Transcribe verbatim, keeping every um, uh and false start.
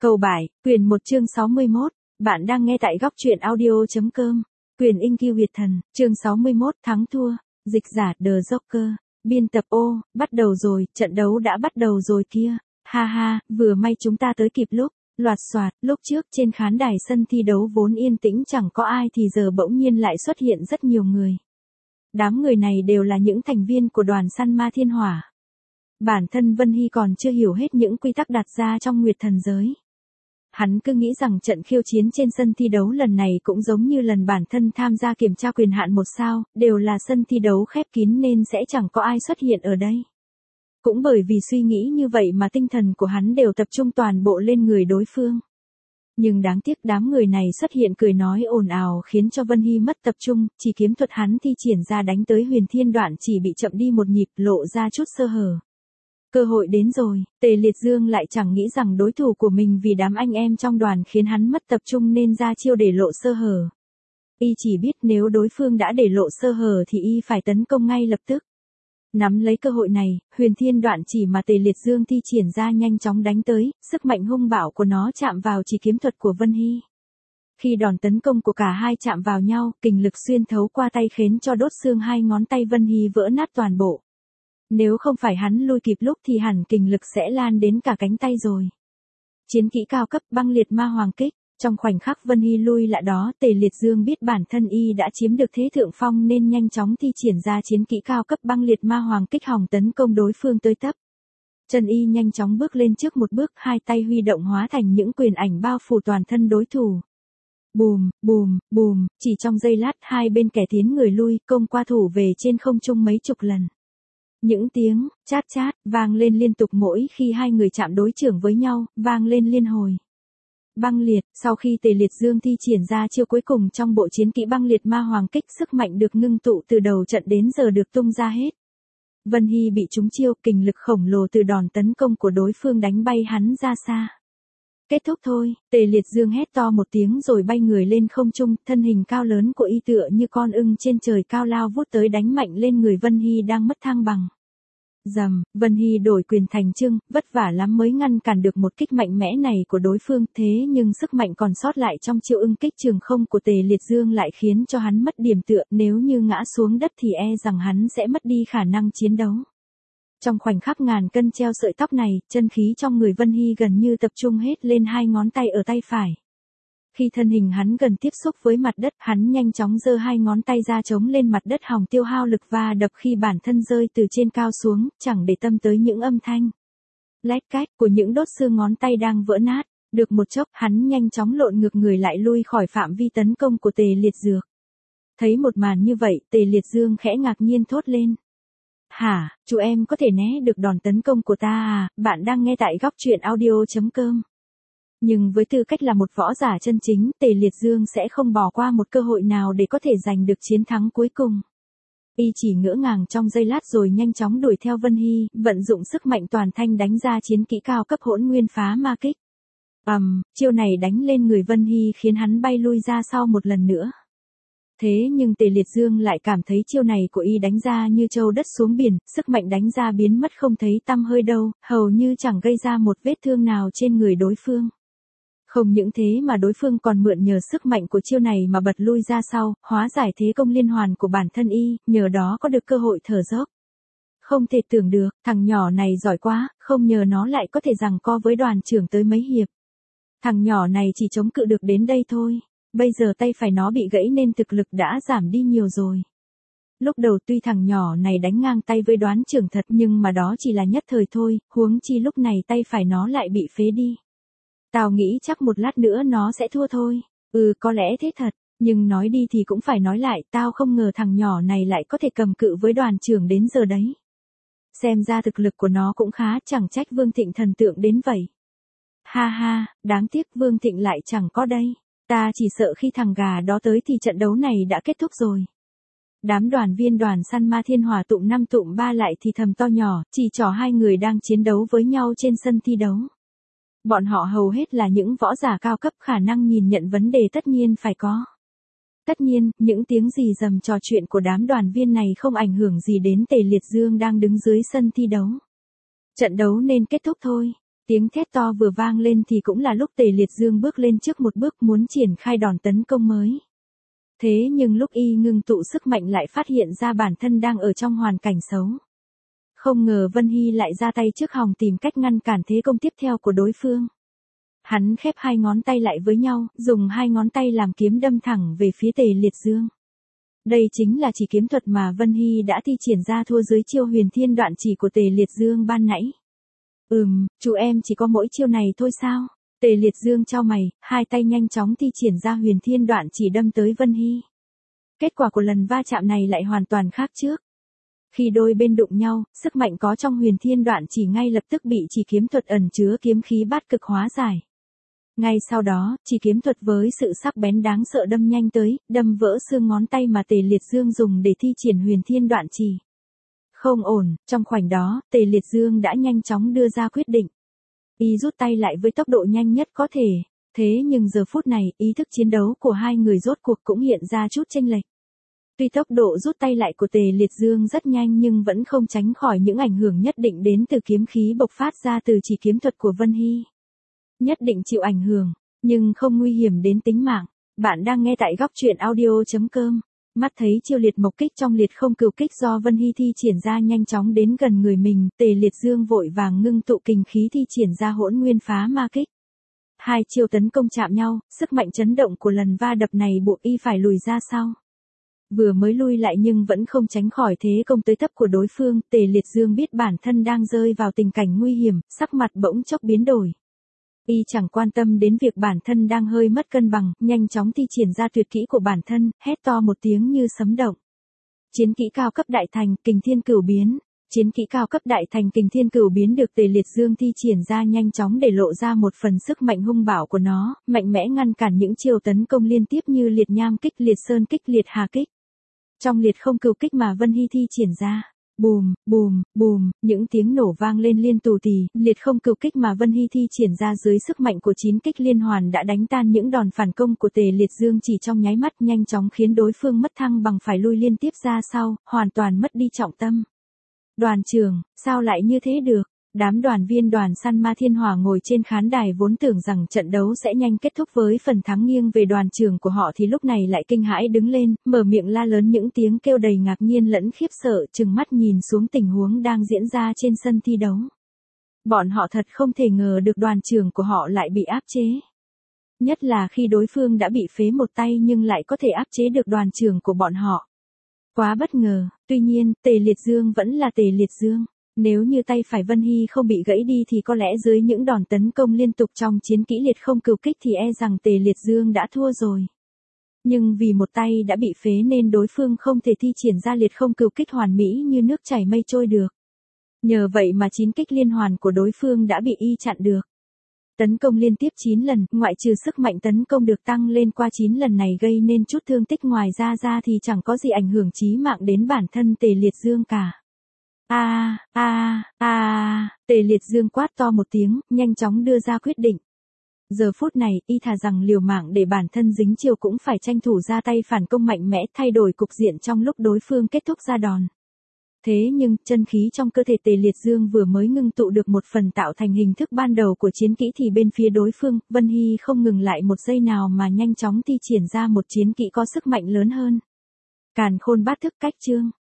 Cầu bài, quyền một chương sáu mươi mốt, bạn đang nghe tại góc truyện audio.com, quyền Inky Việt Thần, chương sáu mươi mốt, thắng thua, dịch giả The Joker, biên tập ô, bắt đầu rồi, trận đấu đã bắt đầu rồi kia, ha ha, vừa may chúng ta tới kịp lúc, loạt soạt, lúc trước trên khán đài sân thi đấu vốn yên tĩnh chẳng có ai thì giờ bỗng nhiên lại xuất hiện rất nhiều người. Đám người này đều là những thành viên của đoàn săn ma thiên hỏa. Bản thân Vân Hy còn chưa hiểu hết những quy tắc đặt ra trong Nguyệt Thần giới. Hắn cứ nghĩ rằng trận khiêu chiến trên sân thi đấu lần này cũng giống như lần bản thân tham gia kiểm tra quyền hạn một sao, đều là sân thi đấu khép kín nên sẽ chẳng có ai xuất hiện ở đây. Cũng bởi vì suy nghĩ như vậy mà tinh thần của hắn đều tập trung toàn bộ lên người đối phương. Nhưng đáng tiếc đám người này xuất hiện cười nói ồn ào khiến cho Vân Hy mất tập trung, chỉ kiếm thuật hắn thi triển ra đánh tới Huyền Thiên Đoạn chỉ bị chậm đi một nhịp, lộ ra chút sơ hở. Cơ hội đến rồi, Tề Liệt Dương lại chẳng nghĩ rằng đối thủ của mình vì đám anh em trong đoàn khiến hắn mất tập trung nên ra chiêu để lộ sơ hở. Y chỉ biết nếu đối phương đã để lộ sơ hở thì y phải tấn công ngay lập tức. Nắm lấy cơ hội này, Huyền Thiên Đoạn chỉ mà Tề Liệt Dương thi triển ra nhanh chóng đánh tới, sức mạnh hung bạo của nó chạm vào chỉ kiếm thuật của Vân Hy. Khi đòn tấn công của cả hai chạm vào nhau, kình lực xuyên thấu qua tay khiến cho đốt xương hai ngón tay Vân Hy vỡ nát toàn bộ. Nếu không phải hắn lui kịp lúc thì hẳn kình lực sẽ lan đến cả cánh tay rồi. Chiến kỹ cao cấp băng liệt ma hoàng kích, trong khoảnh khắc Vân Hy lui lại đó, Tề Liệt Dương biết bản thân y đã chiếm được thế thượng phong nên nhanh chóng thi triển ra chiến kỹ cao cấp băng liệt ma hoàng kích hòng tấn công đối phương tới tấp. Chân y nhanh chóng bước lên trước một bước, hai tay huy động hóa thành những quyền ảnh bao phủ toàn thân đối thủ. Bùm, bùm, bùm, chỉ trong giây lát hai bên kẻ tiến người lui, công qua thủ về trên không trung mấy chục lần. Những tiếng chát chát vang lên liên tục mỗi khi hai người chạm đối chưởng với nhau, vang lên liên hồi. Băng liệt, sau khi Tề Liệt Dương thi triển ra chiêu cuối cùng trong bộ chiến kỹ băng liệt ma hoàng kích, sức mạnh được ngưng tụ từ đầu trận đến giờ được tung ra hết. Vân Hy bị trúng chiêu, kình lực khổng lồ từ đòn tấn công của đối phương đánh bay hắn ra xa. Kết thúc thôi, Tề Liệt Dương hét to một tiếng rồi bay người lên không trung, thân hình cao lớn của y tựa như con ưng trên trời cao lao vút tới đánh mạnh lên người Vân Hy đang mất thăng bằng. Rầm, Vân Hy đổi quyền thành trưng, vất vả lắm mới ngăn cản được một kích mạnh mẽ này của đối phương, thế nhưng sức mạnh còn sót lại trong chiêu ưng kích trường không của Tề Liệt Dương lại khiến cho hắn mất điểm tựa, nếu như ngã xuống đất thì e rằng hắn sẽ mất đi khả năng chiến đấu. Trong khoảnh khắc ngàn cân treo sợi tóc này, chân khí trong người Vân Hy gần như tập trung hết lên hai ngón tay ở tay phải. Khi thân hình hắn gần tiếp xúc với mặt đất, hắn nhanh chóng giơ hai ngón tay ra chống lên mặt đất hòng tiêu hao lực va đập khi bản thân rơi từ trên cao xuống, chẳng để tâm tới những âm thanh lách cách của những đốt xương ngón tay đang vỡ nát. Được một chốc, hắn nhanh chóng lộn ngược người lại lui khỏi phạm vi tấn công của Tề Liệt Dược. Thấy một màn như vậy, Tề Liệt Dương khẽ ngạc nhiên thốt lên. Hả, chú em có thể né được đòn tấn công của ta à, bạn đang nghe tại góc truyện audio.com. Nhưng với tư cách là một võ giả chân chính, Tề Liệt Dương sẽ không bỏ qua một cơ hội nào để có thể giành được chiến thắng cuối cùng. Y chỉ ngỡ ngàng trong giây lát rồi nhanh chóng đuổi theo Vân Hy, vận dụng sức mạnh toàn thanh đánh ra chiến kỹ cao cấp hỗn nguyên phá ma kích. Ầm, um, chiêu này đánh lên người Vân Hy khiến hắn bay lui ra sau một lần nữa. Thế nhưng Tề Liệt Dương lại cảm thấy chiêu này của y đánh ra như trâu đất xuống biển, sức mạnh đánh ra biến mất không thấy tăm hơi đâu, hầu như chẳng gây ra một vết thương nào trên người đối phương. Không những thế mà đối phương còn mượn nhờ sức mạnh của chiêu này mà bật lui ra sau, hóa giải thế công liên hoàn của bản thân y, nhờ đó có được cơ hội thở dốc. Không thể tưởng được, thằng nhỏ này giỏi quá, không nhờ nó lại có thể giằng co với đoàn trưởng tới mấy hiệp. Thằng nhỏ này chỉ chống cự được đến đây thôi. Bây giờ tay phải nó bị gãy nên thực lực đã giảm đi nhiều rồi. Lúc đầu tuy thằng nhỏ này đánh ngang tay với đoán trưởng thật nhưng mà đó chỉ là nhất thời thôi, huống chi lúc này tay phải nó lại bị phế đi. Tao nghĩ chắc một lát nữa nó sẽ thua thôi. Ừ, có lẽ thế thật, nhưng nói đi thì cũng phải nói lại, tao không ngờ thằng nhỏ này lại có thể cầm cự với đoàn trưởng đến giờ đấy. Xem ra thực lực của nó cũng khá, chẳng trách Vương Thịnh thần tượng đến vậy. Ha ha, đáng tiếc Vương Thịnh lại chẳng có đây. Ta chỉ sợ khi thằng gà đó tới thì trận đấu này đã kết thúc rồi. Đám đoàn viên đoàn săn ma thiên hỏa tụm năm tụm ba lại thì thầm to nhỏ, chỉ trỏ hai người đang chiến đấu với nhau trên sân thi đấu. Bọn họ hầu hết là những võ giả cao cấp, khả năng nhìn nhận vấn đề tất nhiên phải có. Tất nhiên, những tiếng rì rầm trò chuyện của đám đoàn viên này không ảnh hưởng gì đến Tề Liệt Dương đang đứng dưới sân thi đấu. Trận đấu nên kết thúc thôi. Tiếng thét to vừa vang lên thì cũng là lúc Tề Liệt Dương bước lên trước một bước muốn triển khai đòn tấn công mới. Thế nhưng lúc y ngưng tụ sức mạnh lại phát hiện ra bản thân đang ở trong hoàn cảnh xấu. Không ngờ Vân Hy lại ra tay trước hòng tìm cách ngăn cản thế công tiếp theo của đối phương. Hắn khép hai ngón tay lại với nhau, dùng hai ngón tay làm kiếm đâm thẳng về phía Tề Liệt Dương. Đây chính là chỉ kiếm thuật mà Vân Hy đã thi triển ra thua dưới chiêu huyền thiên đoạn chỉ của Tề Liệt Dương ban nãy. Ừm, chú em chỉ có mỗi chiêu này thôi sao? Tề Liệt Dương chau mày, hai tay nhanh chóng thi triển ra huyền thiên đoạn chỉ đâm tới Vân Hy. Kết quả của lần va chạm này lại hoàn toàn khác trước. Khi đôi bên đụng nhau, sức mạnh có trong huyền thiên đoạn chỉ ngay lập tức bị chỉ kiếm thuật ẩn chứa kiếm khí bát cực hóa giải. Ngay sau đó, chỉ kiếm thuật với sự sắc bén đáng sợ đâm nhanh tới, đâm vỡ xương ngón tay mà Tề Liệt Dương dùng để thi triển huyền thiên đoạn chỉ. Không ổn, trong khoảnh đó, Tề Liệt Dương đã nhanh chóng đưa ra quyết định. Y rút tay lại với tốc độ nhanh nhất có thể, thế nhưng giờ phút này, ý thức chiến đấu của hai người rốt cuộc cũng hiện ra chút chênh lệch. Tuy tốc độ rút tay lại của Tề Liệt Dương rất nhanh nhưng vẫn không tránh khỏi những ảnh hưởng nhất định đến từ kiếm khí bộc phát ra từ chỉ kiếm thuật của Vân Hy. Nhất định chịu ảnh hưởng, nhưng không nguy hiểm đến tính mạng. Bạn đang nghe tại góc truyện audio chấm com. Mắt thấy chiêu liệt mộc kích trong liệt không cửu kích do Vân Hy thi triển ra nhanh chóng đến gần người mình, Tề Liệt Dương vội vàng ngưng tụ kình khí thi triển ra hỗn nguyên phá ma kích. Hai chiêu tấn công chạm nhau, sức mạnh chấn động của lần va đập này buộc y phải lùi ra sau. Vừa mới lui lại nhưng vẫn không tránh khỏi thế công tới tấp của đối phương, Tề Liệt Dương biết bản thân đang rơi vào tình cảnh nguy hiểm, sắc mặt bỗng chốc biến đổi. Y chẳng quan tâm đến việc bản thân đang hơi mất cân bằng, nhanh chóng thi triển ra tuyệt kỹ của bản thân, hét to một tiếng như sấm động. Chiến kỹ cao cấp đại thành, kình thiên cửu biến. Chiến kỹ cao cấp đại thành kình thiên cửu biến được Tề Liệt Dương thi triển ra nhanh chóng để lộ ra một phần sức mạnh hung bạo của nó, mạnh mẽ ngăn cản những chiêu tấn công liên tiếp như liệt nham kích, liệt sơn kích, liệt hà kích. Trong liệt không cửu kích mà Vân Hy thi triển ra, bùm, bùm, bùm, những tiếng nổ vang lên liên tù tì, liệt không cửu kích mà Vân Hy thi triển ra dưới sức mạnh của chín kích liên hoàn đã đánh tan những đòn phản công của Tề Liệt Dương chỉ trong nháy mắt, nhanh chóng khiến đối phương mất thăng bằng phải lui liên tiếp ra sau, hoàn toàn mất đi trọng tâm. Đoàn trưởng, sao lại như thế được? Đám đoàn viên đoàn săn ma thiên hỏa ngồi trên khán đài vốn tưởng rằng trận đấu sẽ nhanh kết thúc với phần thắng nghiêng về đoàn trưởng của họ thì lúc này lại kinh hãi đứng lên, mở miệng la lớn những tiếng kêu đầy ngạc nhiên lẫn khiếp sợ, trừng mắt nhìn xuống tình huống đang diễn ra trên sân thi đấu. Bọn họ thật không thể ngờ được đoàn trưởng của họ lại bị áp chế. Nhất là khi đối phương đã bị phế một tay nhưng lại có thể áp chế được đoàn trưởng của bọn họ. Quá bất ngờ, tuy nhiên, Tề Liệt Dương vẫn là Tề Liệt Dương. Nếu như tay phải Vân Hy không bị gãy đi thì có lẽ dưới những đòn tấn công liên tục trong chiến kỹ liệt không cửu kích thì e rằng Tề Liệt Dương đã thua rồi. Nhưng vì một tay đã bị phế nên đối phương không thể thi triển ra liệt không cửu kích hoàn mỹ như nước chảy mây trôi được. Nhờ vậy mà chín kích liên hoàn của đối phương đã bị y chặn được. Tấn công liên tiếp chín lần, ngoại trừ sức mạnh tấn công được tăng lên qua chín lần này gây nên chút thương tích ngoài ra ra thì chẳng có gì ảnh hưởng chí mạng đến bản thân Tề Liệt Dương cả. A a a, Tề Liệt Dương quát to một tiếng, nhanh chóng đưa ra quyết định. Giờ phút này, y thà rằng liều mạng để bản thân dính chiêu cũng phải tranh thủ ra tay phản công mạnh mẽ thay đổi cục diện trong lúc đối phương kết thúc ra đòn. Thế nhưng, chân khí trong cơ thể Tề Liệt Dương vừa mới ngưng tụ được một phần tạo thành hình thức ban đầu của chiến kỹ thì bên phía đối phương, Vân Hy không ngừng lại một giây nào mà nhanh chóng thi triển ra một chiến kỹ có sức mạnh lớn hơn. Càn khôn bát thức cách chương.